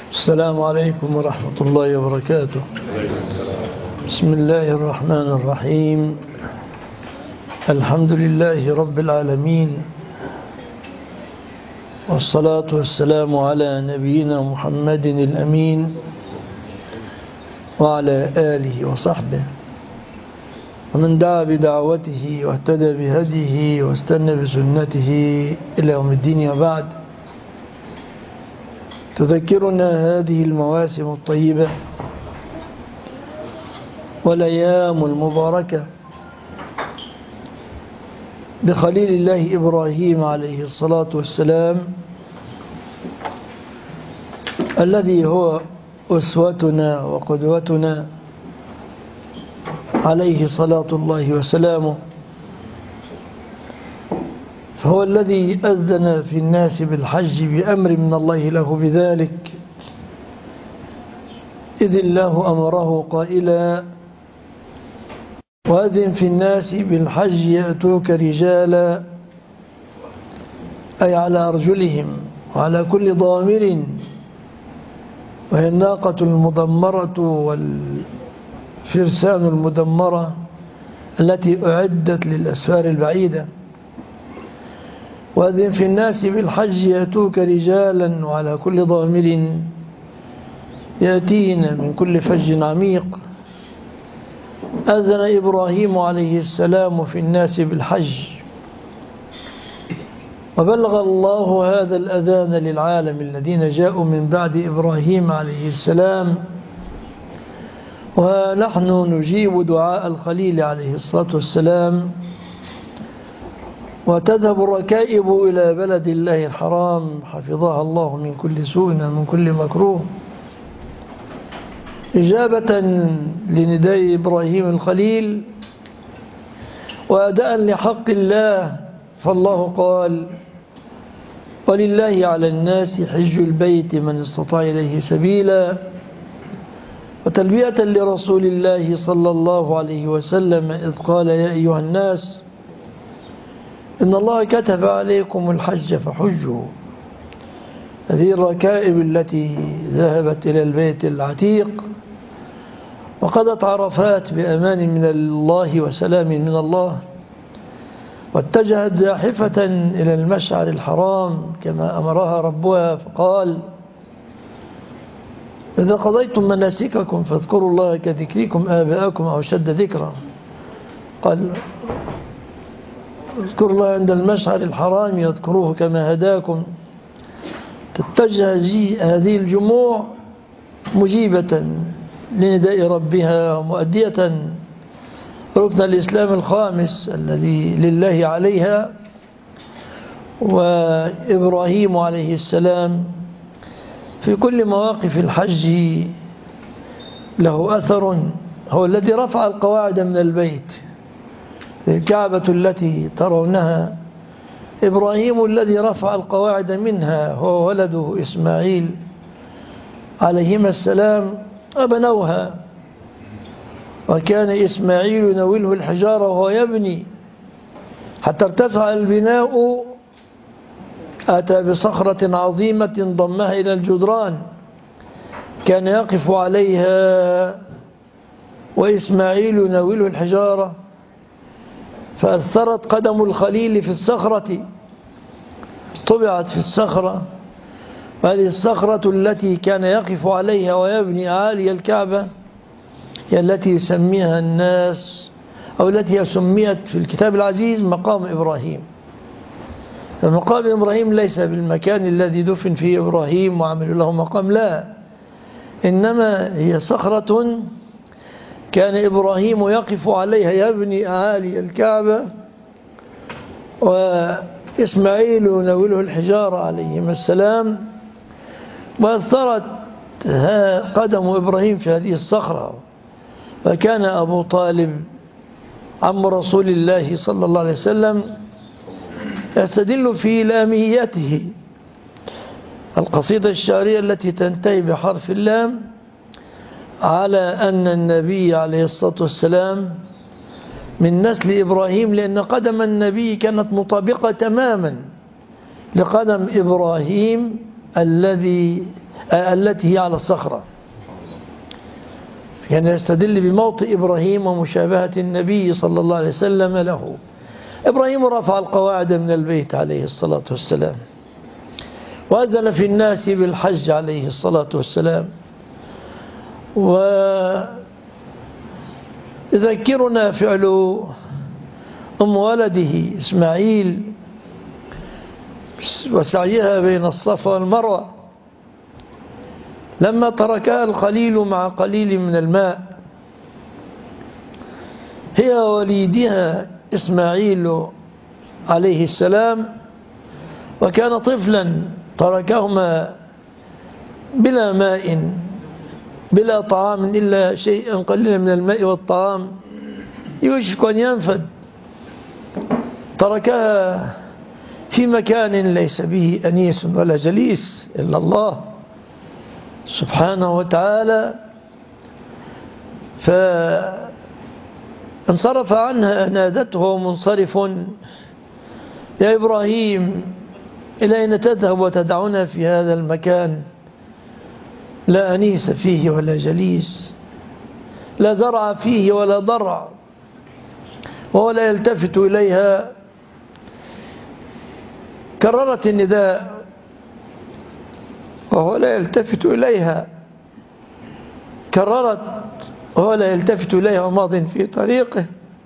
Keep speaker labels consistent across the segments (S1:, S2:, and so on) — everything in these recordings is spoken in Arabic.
S1: السلام عليكم ورحمة الله وبركاته. بسم الله الرحمن الرحيم. الحمد لله رب العالمين، والصلاة والسلام على نبينا محمد الأمين وعلى آله وصحبه ومن دعا بدعوته واهتدى بهديه واستنى بسنته إلى يوم الدين. وبعد، تذكرنا هذه المواسم الطيبة والأيام المباركة بخليل الله إبراهيم عليه الصلاة والسلام، الذي هو أسوتنا وقدوتنا عليه صلاة الله وسلامه. فهو الذي أذن في الناس بالحج بأمر من الله له بذلك، إذ الله أمره قائلا: وأذن في الناس بالحج يأتوك رجالا، أي على أرجلهم، وعلى كل ضامر، وهي الناقة المدمرة والفرسان المدمرة التي أعدت للأسفار البعيدة. وأذن في الناس بالحج يأتوك رجالا وعلى كل ضامر يأتين من كل فج عميق. أذن إبراهيم عليه السلام في الناس بالحج، وبلغ الله هذا الأذان للعالم الذين جاءوا من بعد إبراهيم عليه السلام، ونحن نجيب دعاء الخليل عليه الصلاة والسلام، وتذهب الركائب إلى بلد الله الحرام حفظها الله من كل سوء ومن كل مكروه، إجابة لنداء إبراهيم الخليل وأداء لحق الله. فالله قال: ولله على الناس حج البيت من استطاع إليه سبيلا، وتلبية لرسول الله صلى الله عليه وسلم إذ قال: يا أيها الناس إن الله كتب عليكم الحج فحجوا. هذه الركائب التي ذهبت إلى البيت العتيق وقضت عرفات بأمان من الله وسلام من الله، واتجهت زاحفة إلى المشعر الحرام كما أمرها ربها، فقال: إذا قضيتم مناسككم فاذكروا الله كذكركم آباءكم أو شد ذكرا. قال: اذكروا الله عند المشعر الحرام يذكروه كما هداكم. تتجه هذه الجموع مجيبة لنداء ربها ومؤدية ركن الإسلام الخامس الذي لله عليها. وإبراهيم عليه السلام في كل مواقف الحج له أثر، هو الذي رفع القواعد من البيت. الكعبة التي ترونها إبراهيم الذي رفع القواعد منها، هو ولده إسماعيل عليهما السلام، وبنوها. وكان إسماعيل يناوله الحجارة وهو يبني حتى ارتفع البناء، أتى بصخرة عظيمة ضمها إلى الجدران كان يقف عليها وإسماعيل يناوله الحجارة، فأثرت قدم الخليل في الصخرة، طبعت في الصخرة. وهذه الصخرة التي كان يقف عليها ويبني عالي الكعبة هي التي يسميها الناس، أو التي سميت في الكتاب العزيز مقام إبراهيم. فمقام إبراهيم ليس بالمكان الذي دفن فيه إبراهيم وعملوا له مقام، لا، إنما هي صخرة كان إبراهيم يقف عليها يبني أعالي الكعبة، وإسماعيل يناوله الحجارة عليهما السلام، وأثرت قدم إبراهيم في هذه الصخرة. فكان أبو طالب عم رسول الله صلى الله عليه وسلم يستدل في لاميته القصيدة الشعرية التي تنتهي بحرف اللام على أن النبي عليه الصلاة والسلام من نسل إبراهيم، لأن قدم النبي كانت مطابقة تماما لقدم إبراهيم التي هي على الصخرة. كان يستدل بموطئ إبراهيم ومشابهة النبي صلى الله عليه وسلم له. إبراهيم رفع القواعد من البيت عليه الصلاة والسلام، وأذن في الناس بالحج عليه الصلاة والسلام. ويذكرنا فعل أم ولده إسماعيل وسعيها بين الصفا والمروة لما تركها الخليل مع قليل من الماء، هي وليدها إسماعيل عليه السلام، وكان طفلا تركهما بلا ماء بلا طعام إلا شيئا قليلا من الماء والطعام يوشك أن ينفد. تركها في مكان ليس به أنيس ولا جليس إلا الله سبحانه وتعالى، فانصرف عنها. نادته منصرف: يا إبراهيم، إلى أين تذهب وتدعنا في هذا المكان لا أنيس فيه ولا جليس، لا زرع فيه ولا ضرع، وهو لا يلتفت إليها. كررت النداء وهو لا يلتفت إليها، كررت وهو لا يلتفت إليها وماض في طريقه.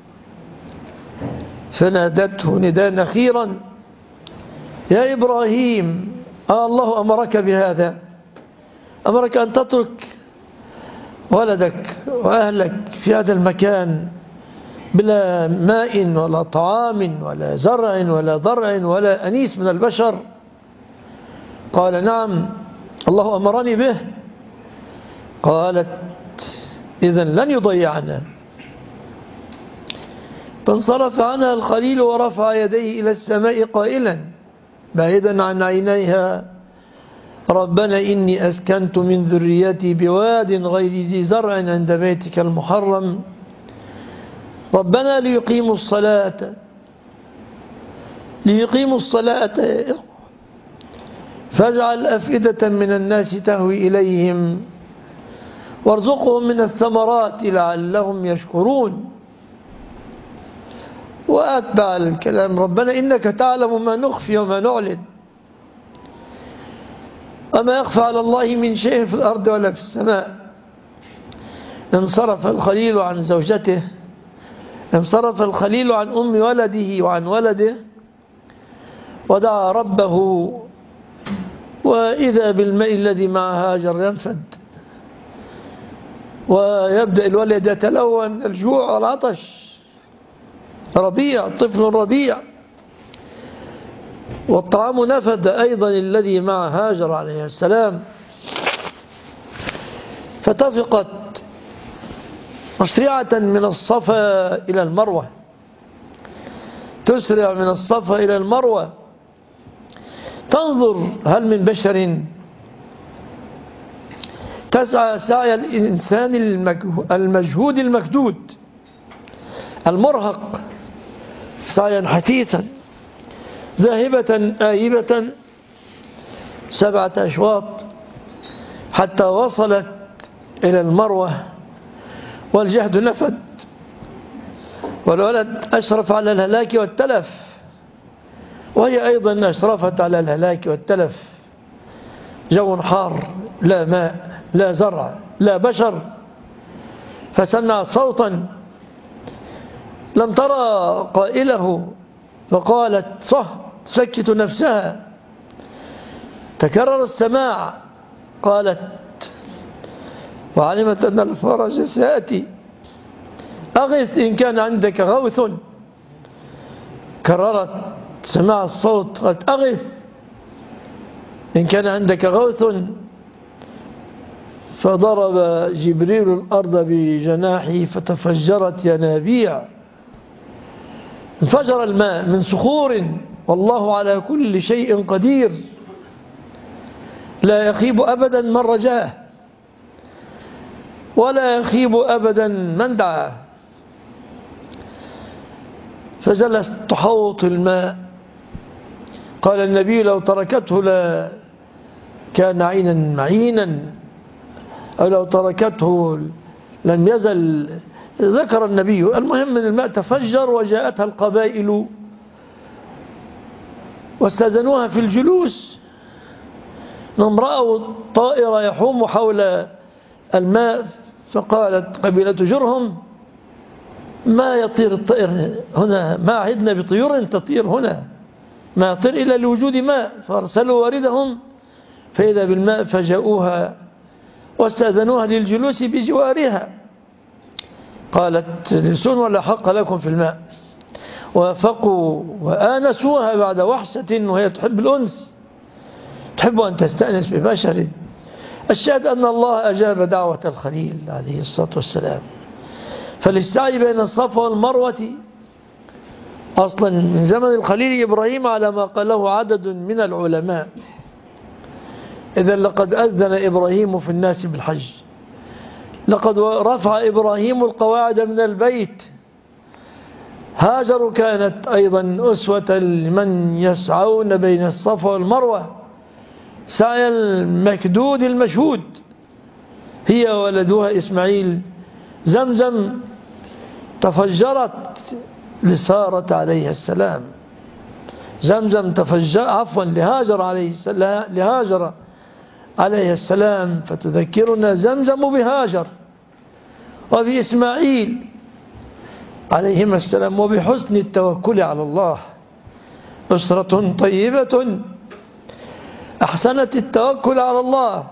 S1: فنادته نداء أخيرا: يا إبراهيم، الله أمرك بهذا؟ أمرك أن تترك ولدك وأهلك في هذا المكان بلا ماء ولا طعام ولا زرع ولا ضرع ولا أنيس من البشر؟ قال: نعم، الله أمرني به. قالت: إذن لن يضيعنا. فانصرف عنها الخليل ورفع يديه إلى السماء قائلا بعيدا عن عينيها: ربنا إني أسكنت من ذريتي بواد غير ذي زرع عند بيتك المحرم، ربنا ليقيموا الصلاة فاجعل أفئدة من الناس تهوي إليهم وارزقهم من الثمرات لعلهم يشكرون. وأتبع الكلام: ربنا إنك تعلم ما نخفي وما نعلن وما يخفى على الله من شيء في الأرض ولا في السماء. انصرف الخليل عن زوجته، انصرف الخليل عن أم ولده وعن ولده، ودعا ربه، وإذا بالماء الذي مع هاجر ينفد، ويبدأ الولد يتلون الجوع والعطش، رضيع، طفل رضيع، والطعام نفد أيضا الذي مع هاجر عليه السلام. فتفقت مسرعة من الصفا إلى المروة، تسرع من الصفا إلى المروة، تنظر هل من بشر، تسعى سعي الإنسان المجهود المكدود المرهق سعيا حثيثا، ذاهبة آيبة 7 أشواط حتى وصلت إلى المروة، والجهد نفد، والولد أشرف على الهلاك والتلف، وهي أيضا أشرفت على الهلاك والتلف. جو حار، لا ماء، لا زرع، لا بشر. فسمعت صوتا لم ترى قائله، فقالت تسكت نفسها. تكرر السماع، قالت وعلمت أن الفرج سيأتي: أغث إن كان عندك غوث. كررت سماع الصوت، قالت: أغث إن كان عندك غوث. فضرب جبريل الأرض بجناحه فتفجرت ينابيع، انفجر الماء من صخور، والله على كل شيء قدير، لا يخيب أبدا من رجاه، ولا يخيب أبدا من دعاه. فجلست تحوط الماء. قال النبي: لو تركته كان عينا معينا، أو لو تركته لم يزل. ذكر النبي المهم من الماء تفجر وجاءتها القبائل واستأذنوها في الجلوس، انهم رأوا طائر يحوم حول الماء، فقالت قبيلة جرهم: ما يطير الطائر هنا، ما عهدنا بطيور تطير هنا، ما يطير إلا لوجود ماء. فارسلوا واردهم فإذا بالماء فجاءوها واستأذنوها للجلوس بجوارها. قالت: لسون ولا حق لكم في الماء. وافقوا وآنسوها بعد وحشة، وهي تحب الأنس، تحب أن تستأنس ببشر. الشاهد أن الله أجاب دعوة الخليل عليه الصلاة والسلام. فالسعي بين الصفا والمروة أصلا من زمن الخليل إبراهيم على ما قاله عدد من العلماء. إذن لقد أذن إبراهيم في الناس بالحج، لقد رفع إبراهيم القواعد من البيت. هاجر كانت أيضا أسوة لمن يسعون بين الصفا والمروة سعي المكدود المشهود، هي ولدها إسماعيل. زمزم تفجرت لسارة عليه السلام، زمزم تفجر لهاجر عليه السلام، فتذكرنا زمزم بهاجر وبإسماعيل عليهما السلام، وبحسن التوكل على الله. أسرة طيبة أحسنت التوكل على الله،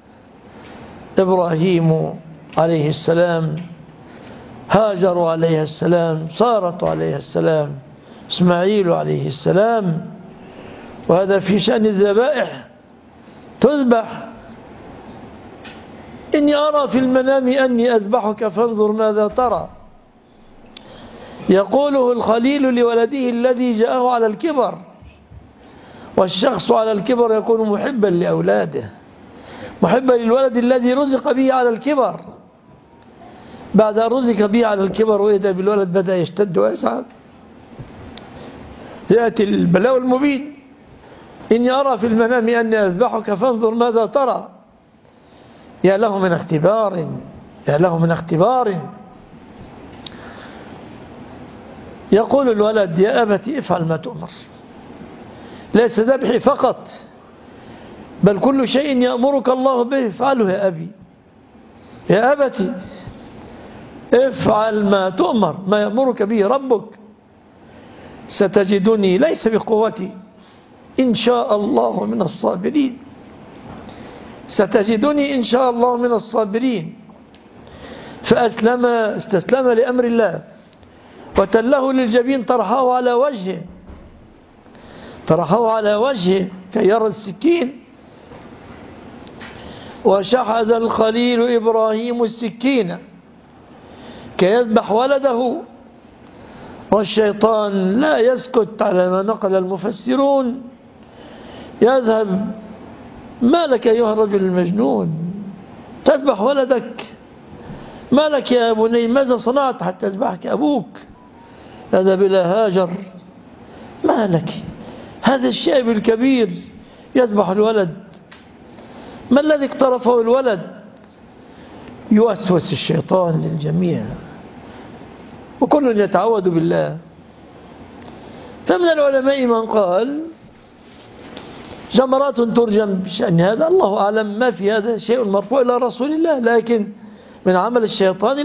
S1: إبراهيم عليه السلام، هاجر عليه السلام، سارة عليه السلام، إسماعيل عليه السلام. وهذا في شأن الذبائح، تذبح: إني أرى في المنام أني أذبحك فانظر ماذا ترى. يقوله الخليل لولده الذي جاءه على الكبر، والشخص على الكبر يكون محبا لأولاده، محبا للولد الذي رزق به على الكبر. بعد أن رزق به على الكبر وإذا بالولد بدأ يشتد ويسعد، يأتي البلاء المبين: إني أرى في المنام أني أذبحك فانظر ماذا ترى. يا له من اختبار، يا له من اختبار. يقول الولد: يا أبت افعل ما تؤمر. ليس ذبحي فقط، بل كل شيء يأمرك الله به افعله يا أبي. يا أبت افعل ما تؤمر، ما يأمرك به ربك. ستجدني ليس بقوتي إن شاء الله من الصابرين، ستجدني إن شاء الله من الصابرين. استسلم لأمر الله وتله للجبين، طرحه على وجهه كي يرى السكين. وشحذ الخليل إبراهيم السكين كي يذبح ولده، والشيطان لا يسكت على ما نقل المفسرون. يذهب: ما لك أيها الرجل المجنون تذبح ولدك؟ ما لك يا بني؟ ماذا صنعت حتى يذبحك أبوك؟ اذهب إلى هاجر، ما لك؟ هذا الشاب الكبير يذبح الولد، ما الذي اقترفه الولد؟ يوسوس الشيطان للجميع، وكل يتعوذ بالله. فمن العلماء من قال جمرات ترجم بشأن هذا، الله أعلم، ما في هذا شيء مرفوع إلى رسول الله، لكن من عمل الشيطان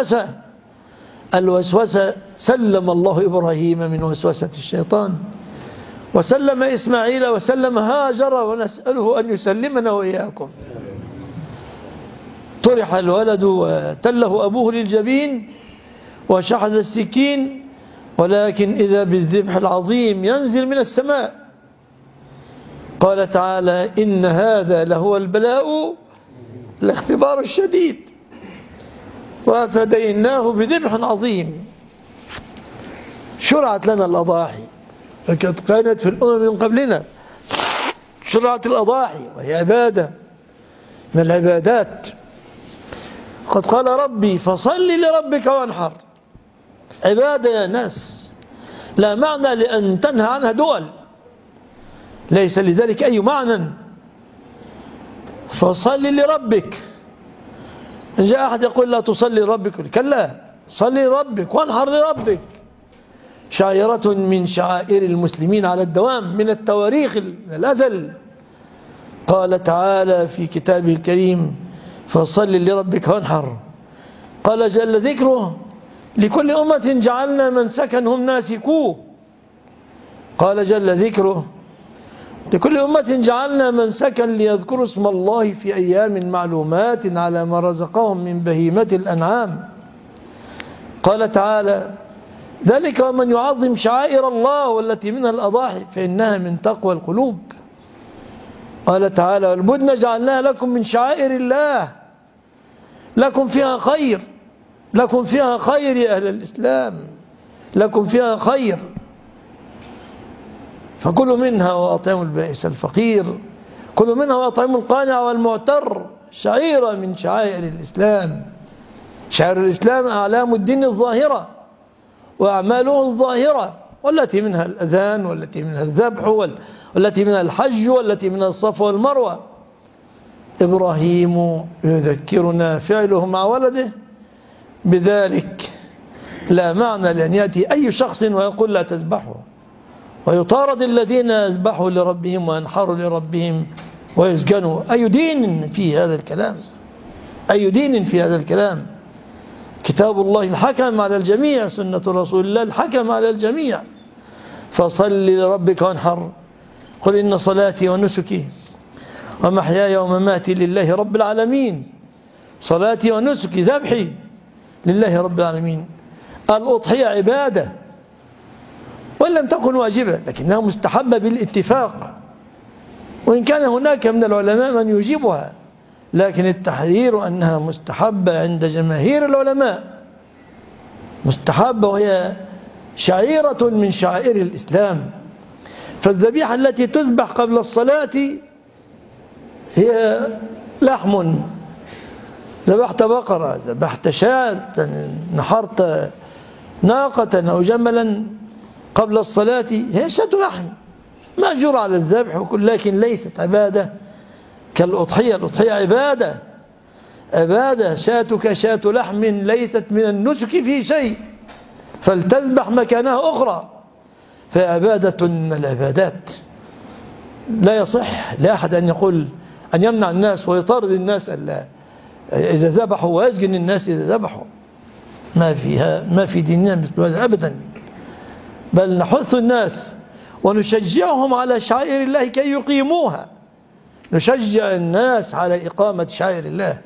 S1: الوسوسة. سلم الله إبراهيم من وسوسة الشيطان، وسلم إسماعيل، وسلم هاجر، ونسأله أن يسلمنا وإياكم. طرح الولد وتله أبوه للجبين وشحذ السكين، ولكن إذا بالذبح العظيم ينزل من السماء. قال تعالى: إن هذا لهو البلاء الاختبار الشديد، وفديناه بذبح عظيم. شرعت لنا الأضاحي، فقد كانت في الأمم من قبلنا شرعت الأضاحي، وهي عبادة من العبادات. قد قال ربي: فصل لربك وانحر. عبادة يا ناس، لا معنى لأن تنهى عنها دول، ليس لذلك أي معنى. فصل لربك. إن جاء أحد يقول لا تصلي لربك، كلا، صلي لربك وانحر لربك. شعيرة من شعائر المسلمين على الدوام من التواريخ الأزل. قال تعالى في كتابه الكريم فصل لربك وانحر. قال جل ذكره لكل أمة جعلنا منسكا هم ناسكوه. قال جل ذكره لكل أمة جعلنا منسكا ليذكروا اسم الله في أيام معلومات على ما رزقهم من بهيمة الأنعام. قال تعالى ذلك ومن يعظم شعائر الله والتي منها الأضاحي فإنها من تقوى القلوب. قال تعالى والبدن جعلناها لكم من شعائر الله لكم فيها خير، لكم فيها خير يا أهل الإسلام، لكم فيها خير، فكلوا منها وأطعموا البائس الفقير، كلوا منها وأطعموا القانع والمعتر. شعيرة من شعائر الإسلام. شعائر الإسلام أعلام الدين الظاهرة وأعماله الظاهرة، والتي منها الأذان، والتي منها الذبح، والتي منها الحج، والتي منها الصفا والمروة. إبراهيم يذكرنا فعله مع ولده بذلك. لا معنى لأن يأتي أي شخص ويقول لا تذبحوا، ويطارد الذين يذبحوا لربهم وينحروا لربهم ويسجنوا. أي دين في هذا الكلام؟ أي دين في هذا الكلام؟ كتاب الله الحكم على الجميع، سنة رسول الله الحكم على الجميع. فصل لربك وانحر. قل إن صلاتي ونسكي ومحياي ومماتي لله رب العالمين. صلاتي ونسكي ذبحي لله رب العالمين. الأضحية عبادة وإن لم تكن واجبة لكنها مستحبة بالاتفاق، وإن كان هناك من العلماء من يجيبها، لكن التحذير أنها مستحبة عند جماهير العلماء، مستحبة وهي شعيرة من شعائر الإسلام. فالذبيحة التي تذبح قبل الصلاة هي لحم، ذبحت بقرة، ذبحت شاة، نحرت ناقة أو جملا قبل الصلاة، هي شاة لحم مأجور على الذبح وكل، لكن ليست عبادة كالأضحية. الأضحية عبادة، عبادة. شاتك شاة لحم ليست من النسك في شيء، فلتذبح مكانها أخرى، فعبادة من العبادات. لا يصح لأحد أن يقول أن يمنع الناس ويطارد الناس إذا ذبحوا ويسجن الناس إذا ذبحوا. ما في ديننا مثل هذا أبدا، بل نحث الناس ونشجعهم على شعائر الله كي يقيموها. نشجع الناس على إقامة شعائر الله،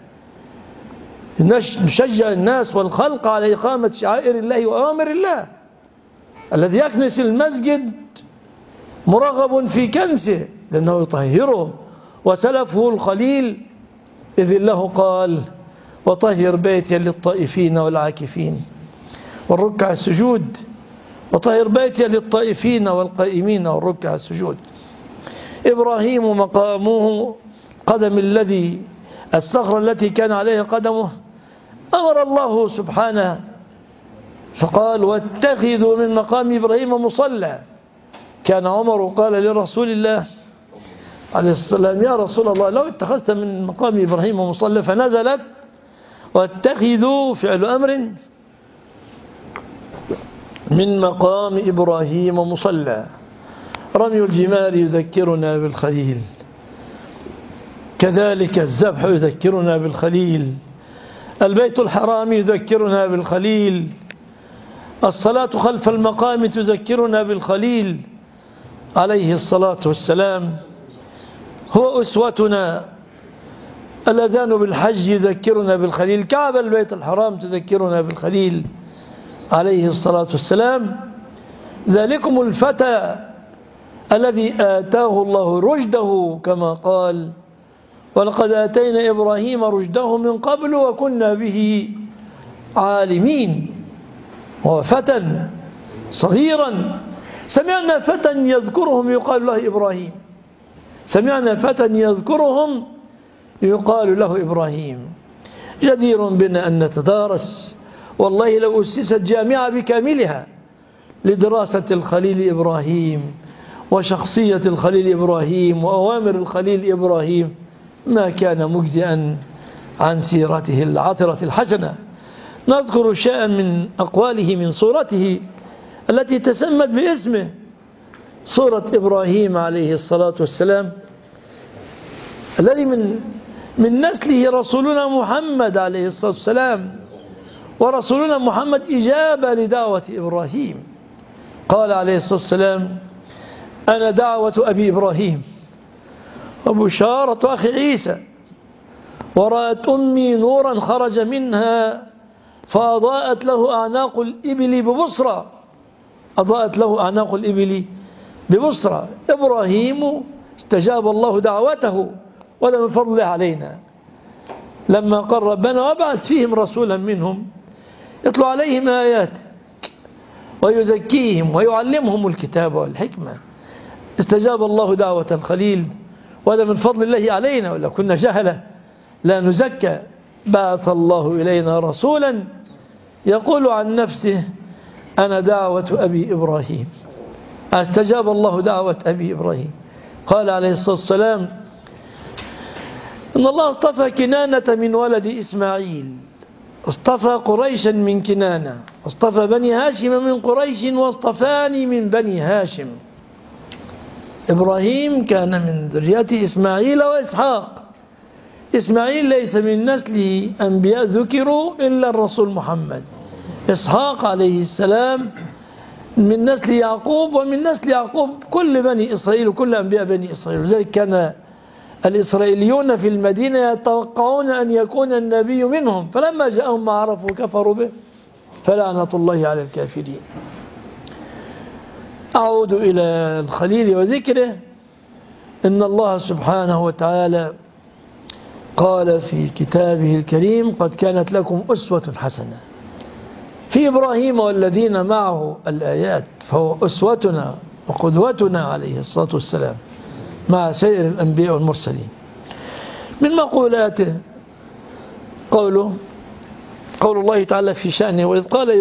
S1: نشجع الناس والخلق على إقامة شعائر الله وأوامر الله. الذي يكنس المسجد مرغب في كنسه لأنه يطهره. وسلفه الخليل إذ الله قال وطهر بيتي للطائفين والعاكفين والركع السجود، وطهر بيتي للطائفين والقائمين والركع السجود. إبراهيم مقامه قدم الذي الصخرة التي كان عليها قدمه، أمر الله سبحانه فقال واتخذوا من مقام إبراهيم مصلى. كان عمر قال لرسول الله عليه الصلاة والسلام يا رسول الله لو اتخذت من مقام إبراهيم مصلى، فنزلت واتخذوا فعل أمر من مقام إبراهيم مصلى. رمي الجمار يذكرنا بالخليل، كذلك الذبح يذكرنا بالخليل، البيت الحرام يذكرنا بالخليل، الصلاة خلف المقام تذكرنا بالخليل عليه الصلاة والسلام، هو أسوتنا. الأذان بالحج يذكرنا بالخليل، كعبة البيت الحرام تذكرنا بالخليل عليه الصلاة والسلام. ذلكم الفتى الذي آتاه الله رشده كما قال ولقد آتينا إبراهيم رشده من قبل وكنا به عالمين. هو فتى صغيرا، سمعنا فتى يذكرهم يقال له إبراهيم، سمعنا فتى يذكرهم يقال له إبراهيم. جدير بنا أن نتدارس، والله لو أسست جامعة بكاملها لدراسة الخليل إبراهيم وشخصية الخليل إبراهيم وأوامر الخليل إبراهيم ما كان مجزئا عن سيرته العطرة الحسنة. نذكر شيئا من أقواله من صورته التي تسمت باسمه، صورة إبراهيم عليه الصلاة والسلام، الذي من نسله رسولنا محمد عليه الصلاة والسلام، ورسولنا محمد إجابة لدعوة إبراهيم. قال عليه الصلاة والسلام: أنا دعوة أبي إبراهيم وبشارة أخي عيسى، ورأت أمي نورا خرج منها فأضاءت له أعناق الإبل ببصرى، أضاءت له أعناق الإبل ببصرى. إبراهيم استجاب الله دعوته، وده من فضله علينا. لما قال ربنا وابعث فيهم رسولا منهم يتلو عليهم آياته ويزكيهم ويعلمهم الكتاب والحكمة، استجاب الله دعوة الخليل، وهذا من فضل الله علينا، ولا كنا جهلة لا نزكى. بعث الله إلينا رسولا يقول عن نفسه: أنا دعوة أبي إبراهيم. استجاب الله دعوة أبي إبراهيم. قال عليه الصلاة والسلام: إن الله اصطفى كنانة من ولد إسماعيل، اصطفى قريشا من كنانة، واصطفى بني هاشم من قريش، واصطفاني من بني هاشم. إبراهيم كان من ذرية إسماعيل وإسحاق. إسماعيل ليس من نسل أنبياء ذكروا إلا الرسول محمد. إسحاق عليه السلام من نسل يعقوب، ومن نسل يعقوب كل بني إسرائيل وكل أنبياء بني إسرائيل. لذلك كان الإسرائيليون في المدينة يتوقعون أن يكون النبي منهم، فلما جاءهم ما عرفوا كفروا به، فلعنة الله على الكافرين. أعود إلى الخليل وذكره. إن الله سبحانه وتعالى قال في كتابه الكريم: قد كانت لكم أسوة حسنة في إبراهيم والذين معه الآيات، فهو أسوتنا وقدوتنا عليه الصلاة والسلام مع سائر الأنبياء والمرسلين. من مقولاته قول الله تعالى في شأنه: وإذ قال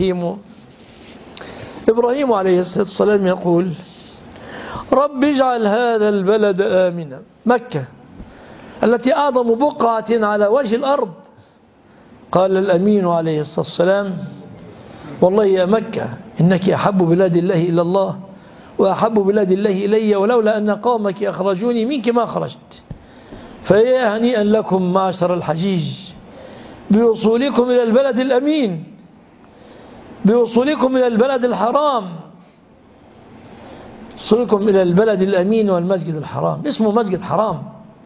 S1: إبراهيم عليه الصلاة والسلام يقول: رب اجعل هذا البلد آمنا. مكة التي أعظم بقعة على وجه الأرض. قال الأمين عليه الصلاة والسلام: والله يا مكة إنك أحب بلاد الله إلى الله، وأحب بلاد الله إلي، ولولا أن قومك أخرجوني منك ما خرجت. فيا هنيئا لكم معشر الحجيج بوصولكم إلى البلد الأمين، بوصولكم إلى البلد الحرام، وصولكم إلى البلد الأمين والمسجد الحرام. اسمه مسجد حرام،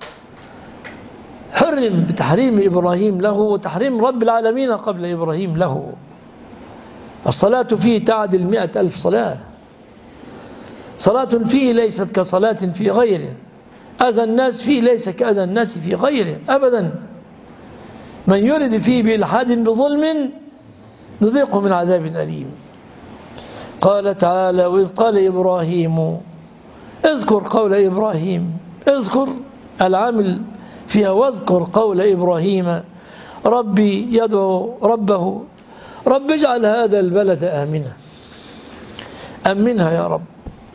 S1: حرم بتحريم إبراهيم له وتحريم رب العالمين قبل إبراهيم له. الصلاة فيه تعدل 100,000 صلاة. صلاة فيه ليست كصلاة في غيره، أذى الناس فيه ليس كأذى الناس في غيره أبدا. من يرد فيه بإلحاد بظلم نذيقه من عذاب أليم. قال تعالى: وإذ قال إبراهيم، اذكر قول إبراهيم، اذكر العامل فيها، واذكر قول إبراهيم ربي يدعو ربه: رب اجعل هذا البلد آمنا، أمنها يا رب،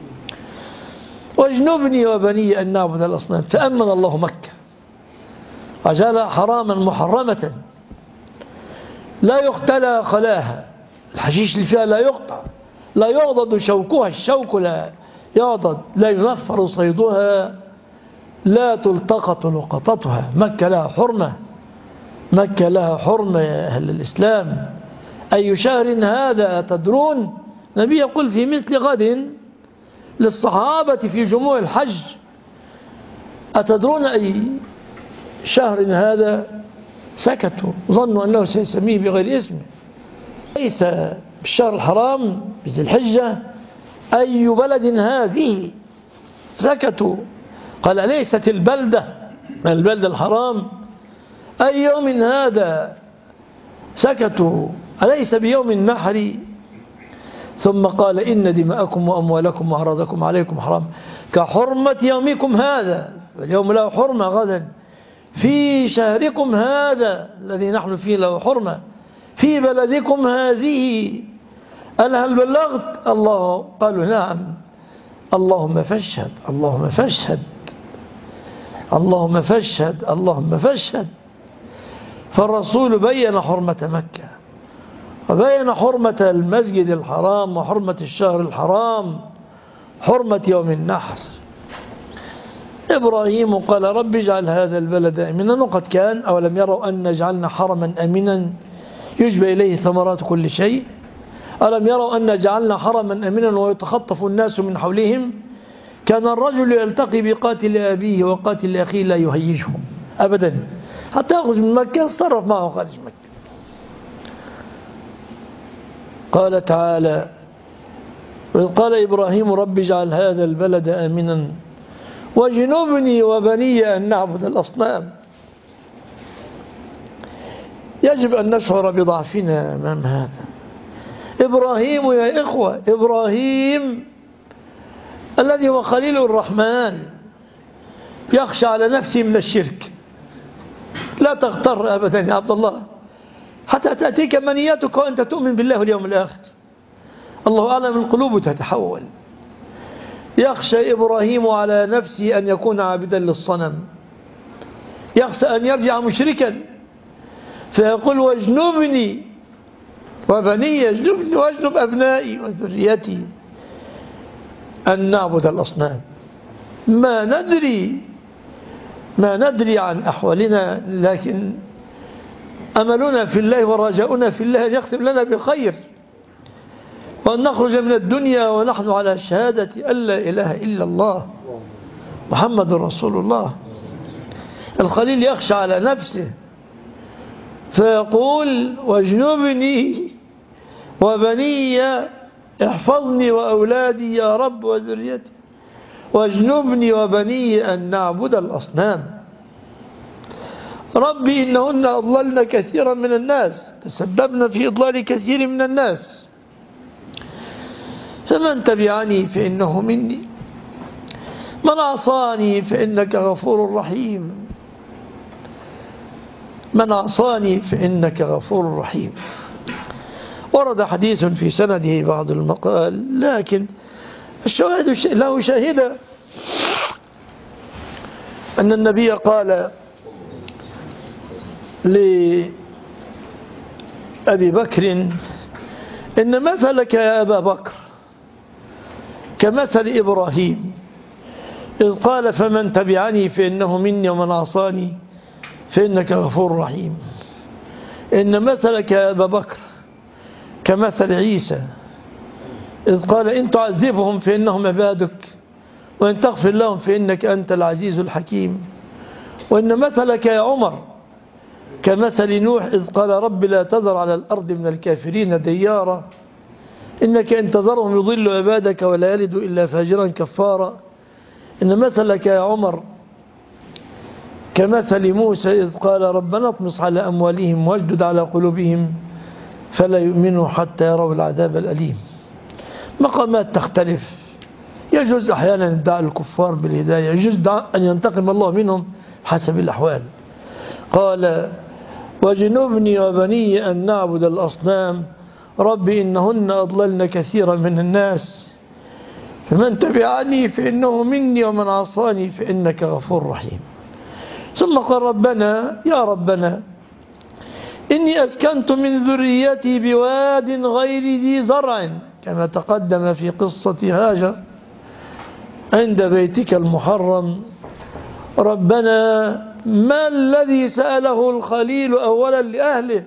S1: واجنبني وبني أن نعبد الأصنام. فأمن الله مكة وجعلها حراما محرمة لا يقتلى خلاها، الحشيش اللي فيها لا يقطع، لا يعضد شوكها، الشوك لا يعضد، لا ينفر صيدها، لا تلتقط لقطتها. مكة لها حرمة، مكة لها حرمة يا أهل الإسلام. أي شهر هذا تدرون؟ النبي يقول في مثل غد للصحابة في جموع الحج: أتدرون أي شهر هذا؟ سكتوا، ظنوا أنه سيسميه بغير اسمه. ليس بالشهر الحرام بذي الحجة. أي بلد هذه؟ سكتوا. قال: أليست البلدة من البلد الحرام؟ أي يوم هذا؟ سكتوا. أليس بيوم النحر؟ ثم قال: إن دماءكم وأموالكم وأعراضكم عليكم حرام كحرمة يومكم هذا. اليوم له حرمة غدا، في شهركم هذا الذي نحن فيه له حرمة، في بلدكم هذه. قال: هل بلغت؟ الله قالوا: نعم. اللهم فاشهد، اللهم فاشهد. اللهم فاشهد اللهم فاشهد. فالرسول بين حرمة مكة وبين حرمة المسجد الحرام وحرمة الشهر الحرام، حرمة يوم النحر. إبراهيم قال رب اجعل هذا البلد آمنا، وقد كان. أولم يروا أن جعلنا حرما آمنا يجبى إليه ثمرات كل شيء؟ ألم يروا أن جعلنا حرما آمنا ويتخطف الناس من حولهم؟ كان الرجل يلتقي بقاتل أبيه وقاتل أخيه لا يهيجه أبدا حتى يخرج من مكة، يتصرف معه خارج مكة. قال تعالى وإذ قال إبراهيم رب اجعل هذا البلد آمنا واجنبني وبني أن نعبد الأصنام. يجب أن نشعر بضعفنا أمام هذا. إبراهيم يا إخوة، إبراهيم الذي هو خليل الرحمن يخشى على نفسه من الشرك. لا تغتر أبدا يا عبد الله حتى تأتيك منيتك وأنت تؤمن بالله واليوم الآخر. الله أعلم القلوب تتحول. يخشى إبراهيم على نفسه أن يكون عابدا للصنم، يخشى أن يرجع مشركا، فيقول واجنبني وبني، اجنبني واجنب أبنائي وذريتي أن نعبد الأصنام. ما ندري عن أحوالنا، لكن أملنا في الله ورجاؤنا في الله أن يختم لنا بخير، وأن نخرج من الدنيا ونحن على شهادة أن لا إله إلا الله محمد رسول الله. الخليل يخشى على نفسه فيقول واجنبني وبني، احفظني وأولادي يا رب وذريتي، واجنبني وبني أن نعبد الأصنام. ربي إنهن أضللن كثيرا من الناس، تسببن في إضلال كثير من الناس، فمن تبعني فإنه مني، من عصاني فإنك غفور رحيم، من عصاني فإنك غفور رحيم. ورد حديث في سنده بعض المقال، لكن الشاهد له شاهدة أن النبي قال لأبي بكر إن مثلك يا أبا بكر كمثل إبراهيم إذ قال فمن تبعني فإنه مني ومن عصاني فإنك غفور رحيم. إن مثلك يا أبا بكر كمثل عيسى إذ قال إن تعذبهم فإنهم عبادك وإن تغفر لهم فإنك أنت العزيز الحكيم. وإن مثلك يا عمر كمثل نوح إذ قال رب لا تذر على الأرض من الكافرين ديارا إنك إن تذرهم يضل عبادك ولا يلد إلا فاجرا كفارا. إن مثلك يا عمر كمثل موسى إذ قال ربنا اطمس على أموالهم واجدد على قلوبهم فلا يؤمنوا حتى يروا العذاب الأليم. مقامات تختلف، يجوز أحيانا ادعاء الكفار بالهداية، يجوز أن ينتقم الله منهم حسب الأحوال. قال واجنبني وبني أن نعبد الأصنام ربي إنهن أضللن كثيرا من الناس فمن تبعني فإنه مني ومن عصاني فإنك غفور رحيم. ثم قال ربنا يا ربنا إني أسكنت من ذريتي بواد غير ذي زرع كما تقدم في قصة هاجر عند بيتك المحرم. ربنا ما الذي سأله الخليل أولا لأهله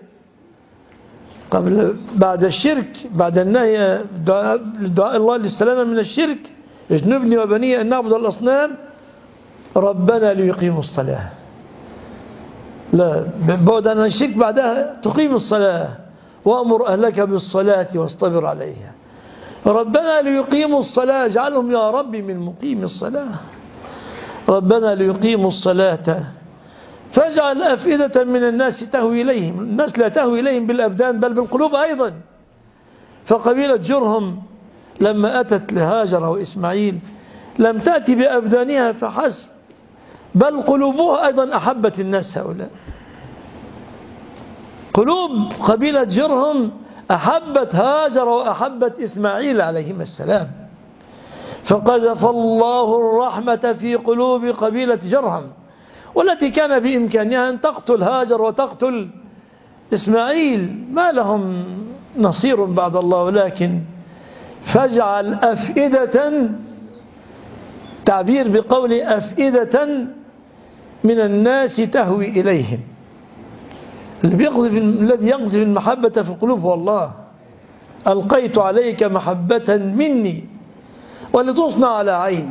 S1: بعد الشرك، بعد النهي دعاء الله للسلامة من الشرك اجنبني وبني أن نعبد الأصنام، ربنا ليقيموا الصلاة. لا، بعد عن الشرك بعدها تقيم الصلاة وأمر أهلك بالصلاة واصطبر عليها. ربنا ليقيموا الصلاة، اجعلهم يا ربي من مقيم الصلاة. ربنا ليقيموا الصلاة فاجعل أفئدة من الناس تهوي إليهم. الناس لا تهوي إليهم بالأبدان بل بالقلوب أيضا. فقبيلة جرهم لما أتت لهاجر وإسماعيل لم تأتي بأبدانها فحسب بل قلوبها أيضا أحبت الناس هؤلاء. قلوب قبيلة جرهم أحبت هاجر وأحبت إسماعيل عليهما السلام، فقذف الله الرحمة في قلوب قبيلة جرهم والتي كان بإمكانها أن تقتل هاجر وتقتل إسماعيل، ما لهم نصير بعد الله. ولكن فاجعل أفئدة، تعبير بقول أفئدة من الناس تهوي إليهم. الذي يقذف المحبة في القلوب هو الله. ألقيت عليك محبة مني ولتصنع على عيني.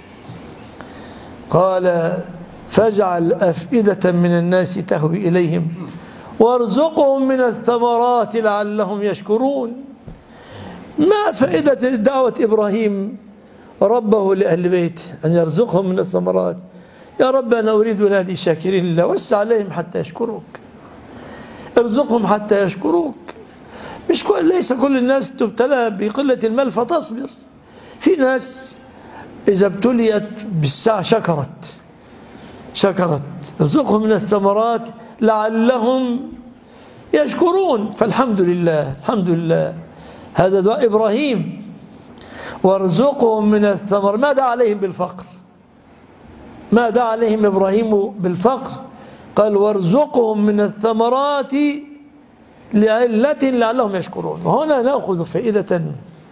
S1: قال فاجعل أفئدة من الناس تهوي إليهم وارزقهم من الثمرات لعلهم يشكرون. ما فائدة دعوة إبراهيم ربه لأهل بيته أن يرزقهم من الثمرات؟ يا رب أنا أريد ولادي شاكرين لله، وسع عليهم حتى يشكروك، ارزقهم حتى يشكروك. ليس كل الناس تبتلى بقلة المال فتصبر. في ناس إذا ابتليت بالساعة شكرت. ارزقهم من الثمرات لعلهم يشكرون. فالحمد لله، الحمد لله. هذا دعاء إبراهيم. وارزقهم من الثمر. ما دعا عليهم بالفقر، ما دعا عليهم إبراهيم بالفقر، قال وارزقهم من الثمرات لعلة لعلهم يشكرون. وهنا نأخذ فائدة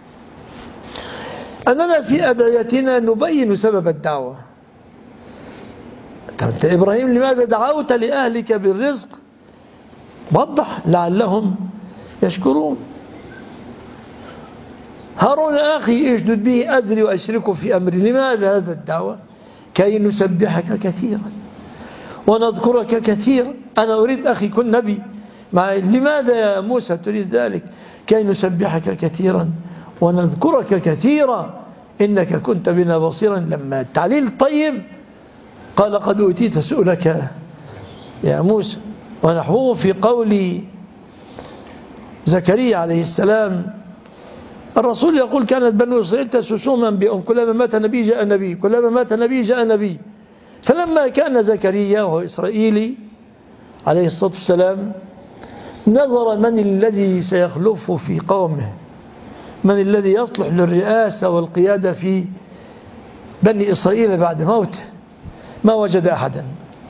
S1: أننا في أدعيتنا نبين سبب الدعوة. أنت إبراهيم لماذا دعوت لأهلك بالرزق؟ وضح لعلهم يشكرون. هارون أخي اشدد به أزري وأشركه في أمري. لماذا هذا الدعوة؟ كي نسبحك كثيرا ونذكرك كثيرا. أنا أريد أخي كن نبي. لماذا يا موسى تريد ذلك؟ كي نسبحك كثيرا ونذكرك كثيرا إنك كنت بنا بصيرا. لما التعليل طيب قال قد أوتيت سؤلك يا موسى. ونحوه في قول زكريا عليه السلام، الرسول يقول كانت بنو إسرائيل تسوسون بهم، كلما مات نبي جاء نبي، كلما مات نبي جاء نبي. فلما كان زكريا وهو إسرائيلي عليه الصلاة والسلام نظر من الذي سيخلفه في قومه، من الذي يصلح للرئاسة والقيادة في بني إسرائيل بعد موته، ما وجد أحدا.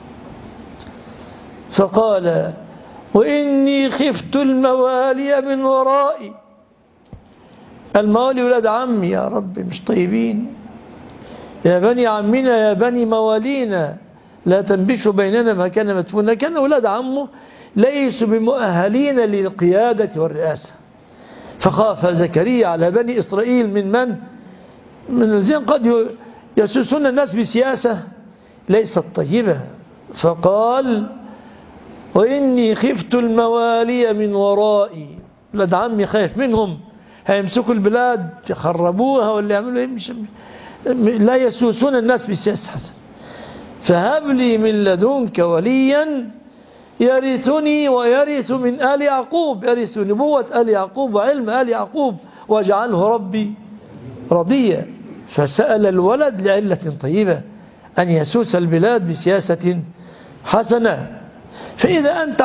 S1: فقال وإني خفت الموالي من ورائي. الموالي ولاد عمي يا رب مش طيبين، يا بني عمنا يا بني موالينا لا تنبشوا بيننا ما كان مدفونا. كان ولاد عمه ليسوا بمؤهلين للقيادة والرئاسة. فخاف زكريا على بني إسرائيل من الذين قد يسوسون الناس بسياسة ليست طيبة. فقال وإني خفت الموالي من ورائي. ولاد عمي خايف منهم، هيمسكوا البلاد يخربوها ولا يعملوا لا يسوسون الناس بالسياسة حسن. فهب لي من لدنك وليا يرثني ويرث من آل يعقوب، يرث نبوة آل يعقوب وعلم آل يعقوب واجعله ربي رضيا. فسأل الولد لعلة طيبة أن يسوس البلاد بسياسة حسنة. فإذا أنت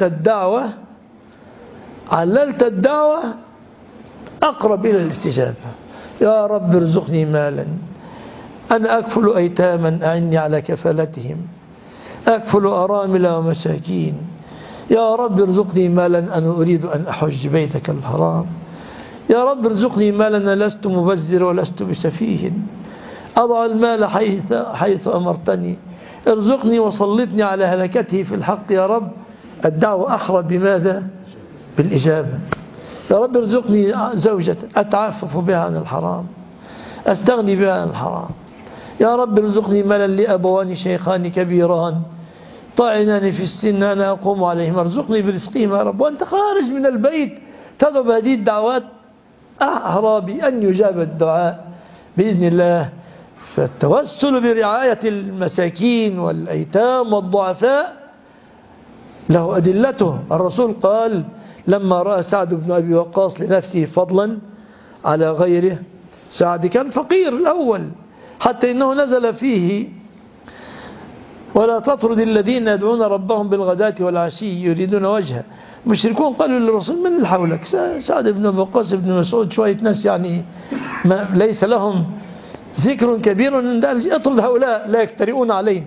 S1: عللت الدعوة أقرب إلى الاستجابة. يا رب ارزقني مالا، أنا أكفل أيتاما أعني على كفالتهم، أكفل أرامل ومساكين. يا رب ارزقني مالا أنا أريد أن أحج بيتك الحرام. يا رب ارزقني مالا أنا لست مبذر ولست بسفيه، أضع المال حيث أمرتني. ارزقني وسلطني على هلكته في الحق يا رب. الدعوة أحرى بماذا؟ بالإجابة. يا رب ارزقني زوجة أتعفف بها عن الحرام، أستغني بها عن الحرام. يا رب ارزقني مالا لأبوان شيخان كبيران طاعنان في السن أنا أقوم عليهم، ارزقني برزقهما يا رب. وأنت خارج من البيت تضرب هذه الدعوات أحرى بأن يجاب الدعاء بإذن الله. فالتوسل برعاية المساكين والأيتام والضعفاء له أدلته. الرسول قال لما رأى سعد بن أبي وقاص لنفسه فضلا على غيره، سعد كان فقير الأول حتى إنه نزل فيه ولا تطرد الذين يدعون ربهم بالغداة والعشي يريدون وجهه. المشركون قالوا للرسول من اللي حولك؟ سعد بن أبي وقاص بن مسعود شوية ناس يعني ليس لهم ذكر كبير، اطرد هؤلاء لا يكترئون علينا.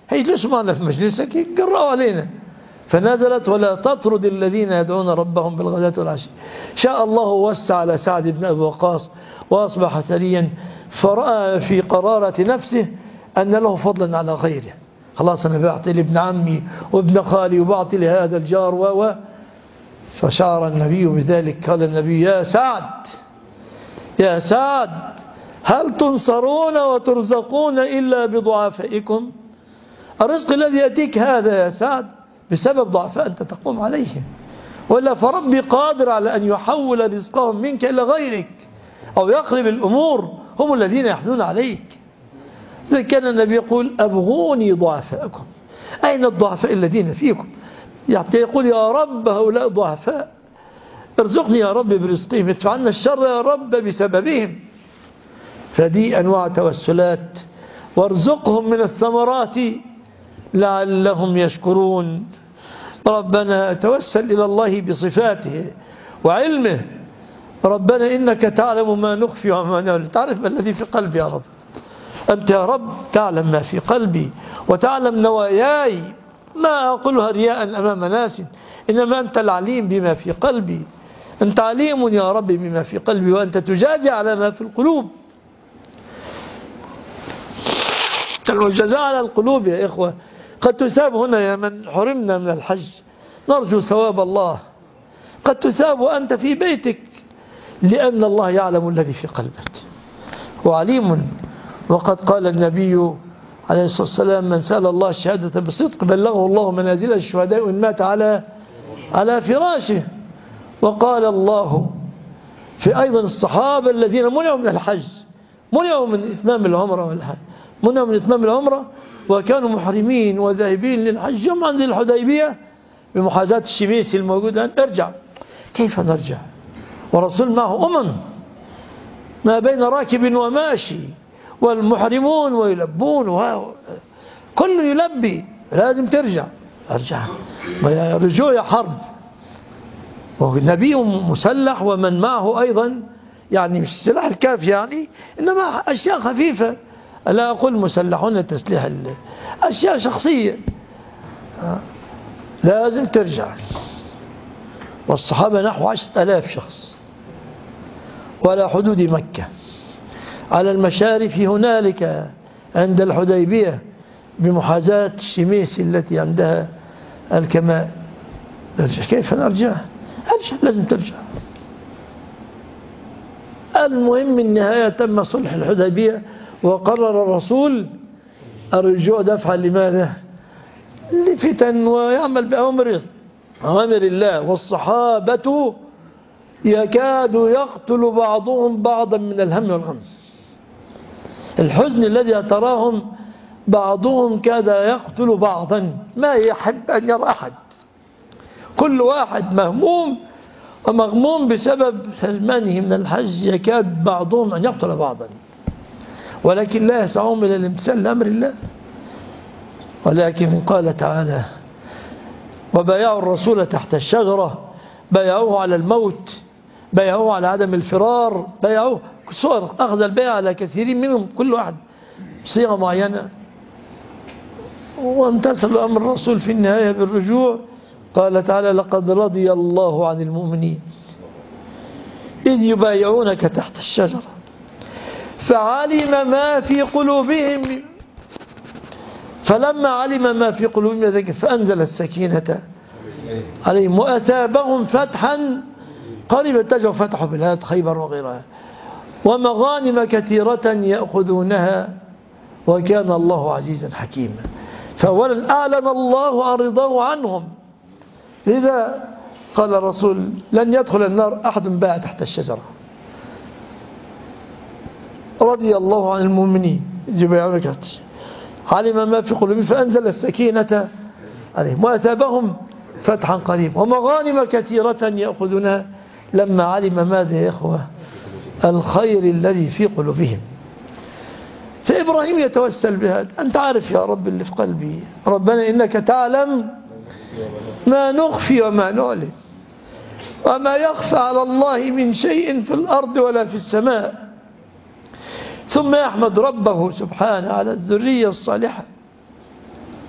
S1: هيجلسوا معنا في مجلسك يقرأوا علينا. فنزلت ولا تطرد الذين يدعون ربهم بالغداة والعشي. شاء الله وسع على سعد بن أبي وقاص وأصبح ثريا، فرأى في قرارة نفسه أن له فضلا على غيره. خلاص أنا بعطي لابن عمي وابن خالي وبعطي لهذا الجار فشعر النبي بذلك. قال النبي: يا سعد يا سعد، هل تنصرون وترزقون إلا بضعفائكم؟ الرزق الذي يأتيك هذا يا سعد بسبب ضعفاء أنت تقوم عليهم، وإلا فربي قادر على أن يحول رزقهم منك إلى غيرك أو يقلب الأمور، هم الذين يحنون عليك. إذا كان النبي يقول: أبغوني ضعفاءكم. أين الضعفاء الذين فيكم؟ يقول: يا رب هؤلاء ضعفاء، ارزقني يا رب برزقهم، ادفع عنا الشر يا رب بسببهم. فدي أنواع توسلات. وارزقهم من الثمرات لعلهم يشكرون. ربنا توسل إلى الله بصفاته وعلمه. ربنا إنك تعلم ما نخفي وما نعلن، تعرف ما الذي في قلبي يا رب. أنت يا رب تعلم ما في قلبي وتعلم نواياي، لا أقولها رياء أمام ناس، إنما أنت العليم بما في قلبي. أنت عليم يا رب بما في قلبي، وأنت تجازي على ما في القلوب. الجزاء على القلوب يا إخوة. قد تثاب هنا يا من حرمنا من الحج، نرجو ثواب الله. قد تثاب وأنت في بيتك، لأن الله يعلم الذي في قلبك وعليم. وقد قال النبي عليه الصلاة والسلام: من سأل الله الشهادة بصدق بلغه الله منازل الشهداء إن مات على فراشه. وقال الله في أيضا الصحابة الذين منعوا من الحج، منعوا من إتمام العمرة والحج، منعوا من إتمام العمرة وكانوا محرمين وذاهبين للحج، يوم عند الحديبية بمحاذاة الشميسي الموجود أن ارجع. كيف نرجع ورسول معه ما بين راكب وماشي، والمحرمون ويلبون كل يلبي، لازم ترجع. ارجع رجوع يا حرب. والنبي مسلح ومن معه أيضا، يعني مش السلاح الكافي يعني، إنما أشياء خفيفة، لا أقول مسلحون تسليح، أشياء شخصية لازم ترجع. والصحابة نحو 10,000 شخص ولا حدود مكة، على المشارف هنالك عند الحديبية بمحاذاة الشميس التي عندها الكماء. كيف نرجع؟ لازم ترجع. المهم النهاية تم صلح الحديبية، وقرر الرسول الرجوع دفعا لماذا؟ لفتن، ويعمل بأمر الله. والصحابة يكاد يقتل بعضهم بعضا من الهم والغم. الحزن الذي تراهم بعضهم كاد يقتل بعضا، ما يحب أن يرى أحد، كل واحد مهموم ومغموم بسبب حرمانه من الحج، يكاد بعضهم أن يقتل بعضا، ولكن لا يسعهم إلى الامتثال لأمر الله. ولكن قال تعالى: وبايعوا الرسول تحت الشجرة، بايعوه على الموت، بايعوه على عدم الفرار، بايعوه صور أخذ البيع على كثيرين منهم، كل واحد بصيغة معينة، وامتثلوا أمر الرسول في النهاية بالرجوع. قال تعالى: لقد رضي الله عن المؤمنين إذ يبايعونك تحت الشجرة فعلم ما في قلوبهم، فلما علم ما في قلوبهم فأنزل السكينة عليهم وأثابهم فتحا قريبا. اتجهوا فتحوا بلاد خيبر وغيرها، ومغانم كثيرة يأخذونها، وكان الله عزيزا حكيما. فأولا أعلن الله عن رضاه عنهم، لذا قال الرسول: لن يدخل النار أحد باع تحت الشجرة. رضي الله عن المؤمنين علم ما في قلوبهم فأنزل السكينة عليهم وأثابهم فتحا قريبا ومغانم كثيرة يأخذونها، لما علم ماذا يا إخوة؟ الخير الذي في قلوبهم. فإبراهيم يتوسل بهذا: أنت عارف يا رب اللي في قلبي، ربنا إنك تعلم ما نخفي وما نعلن، وما يخفى على الله من شيء في الأرض ولا في السماء. ثم يحمد ربه سبحانه على الذرية الصالحة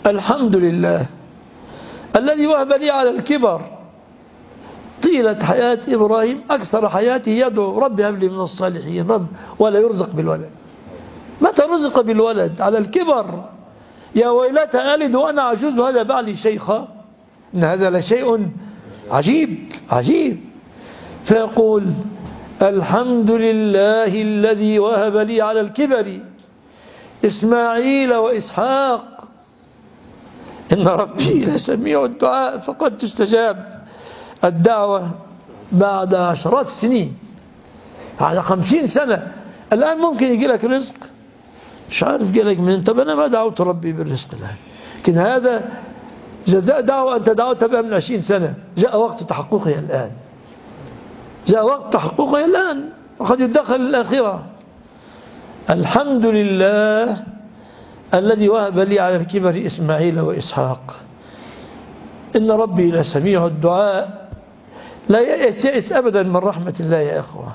S1: الحمد لله الذي وهب لي على الكبر طيلة حياة إبراهيم أكثر حياته يدعو رب هب لي من الصالحين رب ولا يرزق بالولد. متى رزق بالولد؟ على الكبر. يا ويلتى ألد وأنا عجوز وهذا بعلي شيخا، إن هذا لشيء عجيب عجيب. فيقول الحمد لله الذي وهب لي على الكبر إسماعيل وإسحاق إن ربي لسميع الدعاء. فقد تستجاب الدعوة بعد عشرات السنين، بعد 50 سنة. الآن ممكن يجي لك رزق مش عارف جاي لك منين. طب أنا ما دعوت ربي بالرزق الآن، لكن هذا جزاء دعوة أنت دعوتها بها من 20 سنة. جاء وقت تحققها الآن، جاء وقت تحققها الآن، وقد يدخل الآخرة. الحمد لله الذي وهب لي على الكبر إسماعيل وإسحاق إن ربي لسميع الدعاء. لا يأس أبدا من رحمة الله يا أخوة.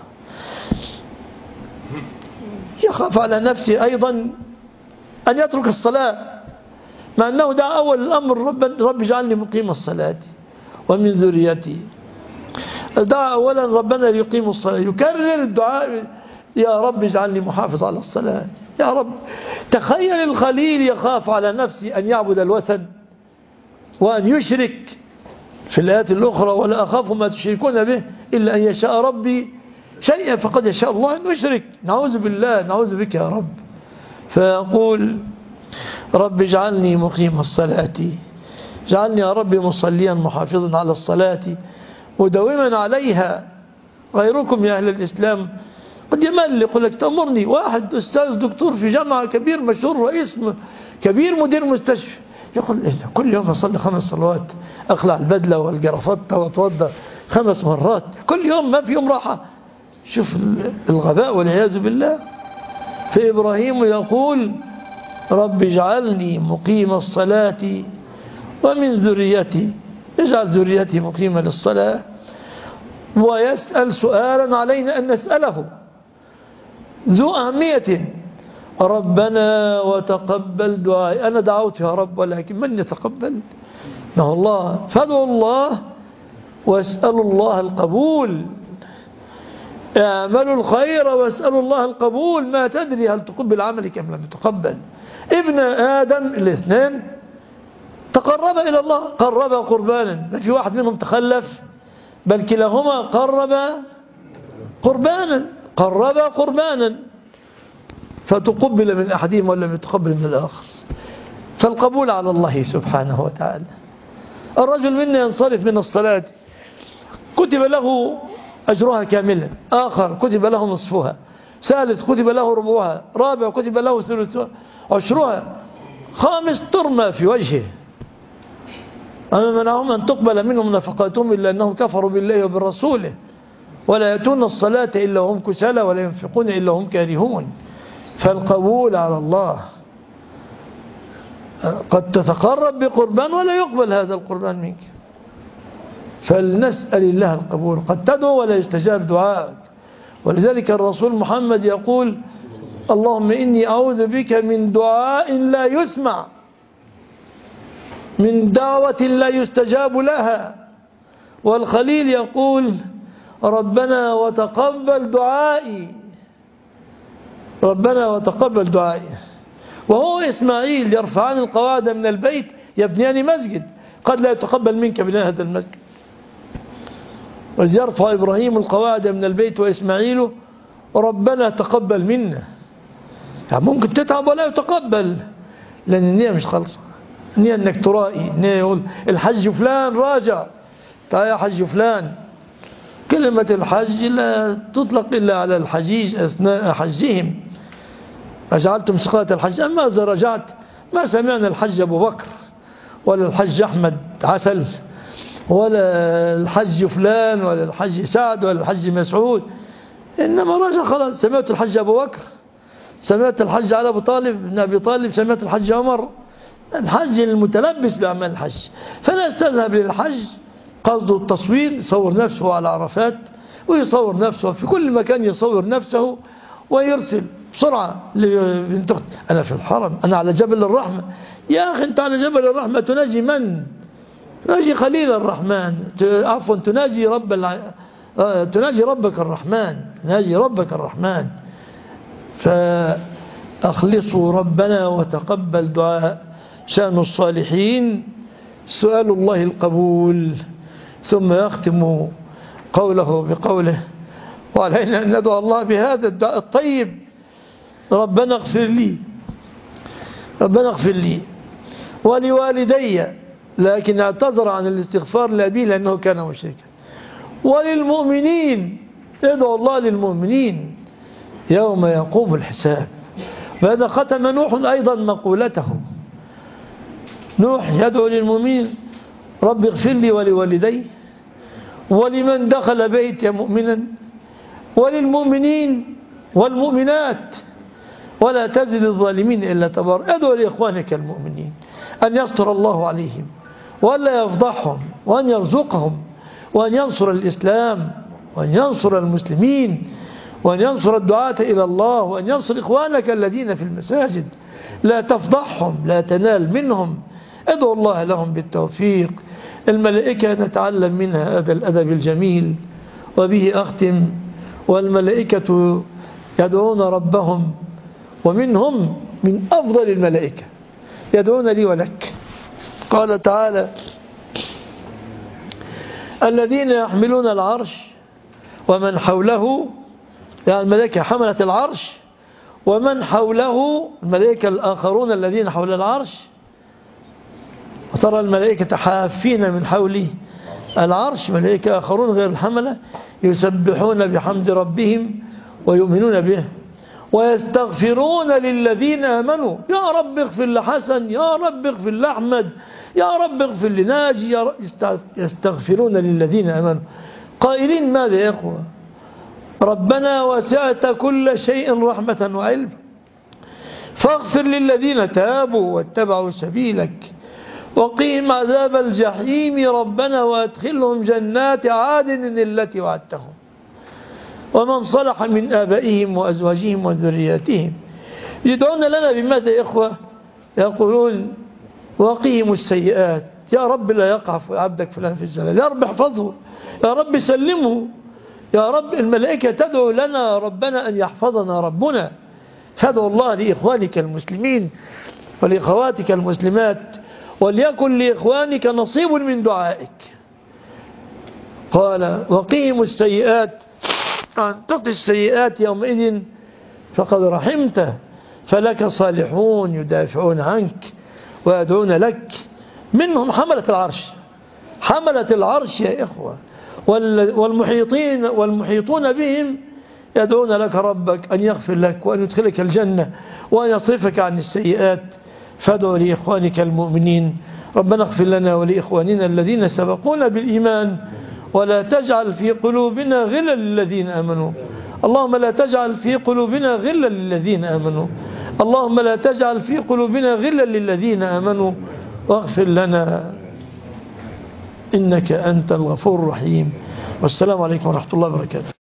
S1: يخاف على نفسه أيضا أن يترك الصلاة، مع أنه دعا أول الأمر رب اجعلني مقيم الصلاة ومن ذريتي. دعا أولا ربنا ليقيم الصلاة، يكرر الدعاء يا رب اجعلني محافظ على الصلاة يا رب. تخيل الخليل يخاف على نفسه أن يعبد الوثن وأن يشرك في الآيات الأخرى ولا أخاف ما تشركون به إلا أن يشاء ربي شيئا فقد يشاء الله أن يشرك. نعوذ بالله، نعوذ بك يا رب. فيقول رب اجعلني مقيم الصلاة، اجعلني يا رب مصليا محافظا على الصلاة مداوما عليها. غيركم يا أهل الإسلام قد يمل يقول لك تأمرني، واحد أستاذ دكتور في جامعة كبير مشهور رئيس كبير مدير مستشفى يقول كل يوم أصلي 5 صلوات، أخلع البدلة والجرافطة وأتوضأ 5 مرات كل يوم، ما في يوم راحة. شوف الغباء والعياذ بالله. فإبراهيم يقول رب اجعلني مقيم الصلاة ومن ذريتي، اجعل ذريتي مقيمة للصلاة. ويسأل سؤالا علينا أن نسأله ذو أهمية، ربنا وتقبل دعائي. أنا دعوت يا رب ولكن من يتقبل؟ إنه الله. فادعوا الله واسألوا الله القبول، اعملوا الخير واسألوا الله القبول. ما تدري هل تقبل عملك أم لم تقبل. ابن آدم الاثنين تقرب إلى الله، قرب قربانا، ما في واحد منهم تخلف، بل كلاهما قرب قربانا فتقبل من أحدهم ولم يتقبل من الآخر. فالقبول على الله سبحانه وتعالى. الرجل منا ينصرف من الصلاة كتب له أجرها كاملا، آخر كتب له نصفها، ثالث كتب له ربعها، رابع كتب له ثلث عشرها، خامس ترمى في وجهه. أما منعهم أن تقبل منهم نفقاتهم إلا أنهم كفروا بالله وبرسوله ولا يأتون الصلاة إلا هم كسالى ولا ينفقون إلا هم كارهون. فالقبول على الله. قد تتقرب بقربان ولا يقبل هذا القربان منك، فلنسأل الله القبول. قد تدعو ولا يستجاب دعائك. ولذلك الرسول محمد يقول اللهم إني أعوذ بك من دعاء لا يسمع، من دعوة لا يستجاب لها. والخليل يقول ربنا وتقبل دعائي، ربنا وتقبل دعائي. وهو إسماعيل يرفعان القواعد من البيت يبنيان مسجد، قد لا يتقبل منك بناء هذا المسجد. وإذ يرفع إبراهيم القواعد من البيت وإسماعيل ربنا تقبل منا. يعني ممكن تتعب ولا يتقبل، لأن النية مش خالصة. النية أنك ترائي، النية يقول الحج فلان راجع، تعال يا حج فلان. كلمة الحج لا تطلق إلا على الحجيج أثناء حجهم. أجعلتم سقاية الحج. أما إذا رجعت ما سمعنا الحج أبو بكر ولا الحج أحمد عسل ولا الحج فلان ولا الحج سعد ولا الحج مسعود، إنما رجع خلاص. سمعت الحج أبو بكر، سمعت الحج على أبو طالب بن أبي طالب، سمعت الحج عمر. الحج المتلبس بأعمال الحج. فلا تذهب للحج قصده التصوير، يصور نفسه على عرفات ويصور نفسه في كل مكان، يصور نفسه ويرسل بسرعة بنت أختي، أنا في الحرم، أنا على جبل الرحمة. يا أخي أنت على جبل الرحمة تناجي من؟ تناجي خليل الرحمن، عفوا تناجي تناجي ربك الرحمن، تناجي ربك الرحمن. فأخلصوا ربنا وتقبل دعاء. شأن الصالحين سؤال الله القبول. ثم يختم قوله بقوله: وعلينا أن ندعو الله بهذا الدعاء الطيب: ربنا اغفر لي، ربنا اغفر لي ولوالدي، لكن اعتذر عن الاستغفار لأبيه لأنه كان مشركا، وللمؤمنين، ادعو الله للمؤمنين يوم يقوم الحساب. فهذا ختم نوح أيضا مقولته. نوح يدعو للمؤمنين: رب اغفر لي ولوالدي ولمن دخل بيتي مؤمنا وللمؤمنين والمؤمنات ولا تزد الظالمين إلا تبارا. ادعو لإخوانك المؤمنين أن يستر الله عليهم ولا يفضحهم، وأن يرزقهم، وأن ينصر الإسلام، وأن ينصر المسلمين، وأن ينصر الدعاة إلى الله، وأن ينصر إخوانك الذين في المساجد. لا تفضحهم، لا تنال منهم. ادعو الله لهم بالتوفيق. الملائكة نتعلم منها هذا الأدب الجميل. وبه أختم: والملائكة يدعون ربهم، ومنهم من أفضل الملائكة يدعون لي ولك. قال تعالى: الذين يحملون العرش ومن حوله، يعني الملائكة حملة العرش، ومن حوله الملائكة الآخرون الذين حول العرش. وترى الملائكة حافين من حول العرش، ملائكة آخرون غير الحملة يسبحون بحمد ربهم ويؤمنون به ويستغفرون للذين آمنوا: يا رب اغفر لحسن، يا رب اغفر لأحمد، يا رب اغفر لناجي، يستغفرون للذين آمنوا قائلين ماذا يا أخوة؟ ربنا وسعت كل شيء رحمة وعلم فاغفر للذين تابوا واتبعوا سبيلك وقهم عذاب الجحيم ربنا وادخلهم جنات عدن التي وعدتهم ومن صلح من آبائهم وأزواجهم وذرياتهم. يدعون لنا بماذا يا إخوة؟ يقولون: وقهم السيئات، يا رب لا يقع عبدك فلان في الزلال، يا رب احفظه، يا رب سلمه، يا رب. الملائكة تدعو لنا ربنا أن يحفظنا ربنا. فادعو الله لإخوانك المسلمين ولأخواتك المسلمات، وليكن لإخوانك نصيب من دعائك. قال: وقهم السيئات، أن تقي السيئات يومئذ فقد رحمته، فلك صالحون يدافعون عنك ويدعون لك. منهم حملة العرش، حملة العرش يا إخوة، والمحيطون بهم يدعون لك ربك أن يغفر لك وأن يدخلك الجنة وأن يصرفك عن السيئات. فادعوا لإخوانك المؤمنين: ربنا اغفر لنا ولإخواننا الذين سبقونا بالإيمان ولا تجعل في قلوبنا غلا للذين آمنوا. اللهم لا تجعل في قلوبنا غلا للذين آمنوا، اللهم لا تجعل في قلوبنا غلا للذين آمنوا، واغفر لنا إنك أنت الغفور الرحيم. والسلام عليكم ورحمة الله وبركاته.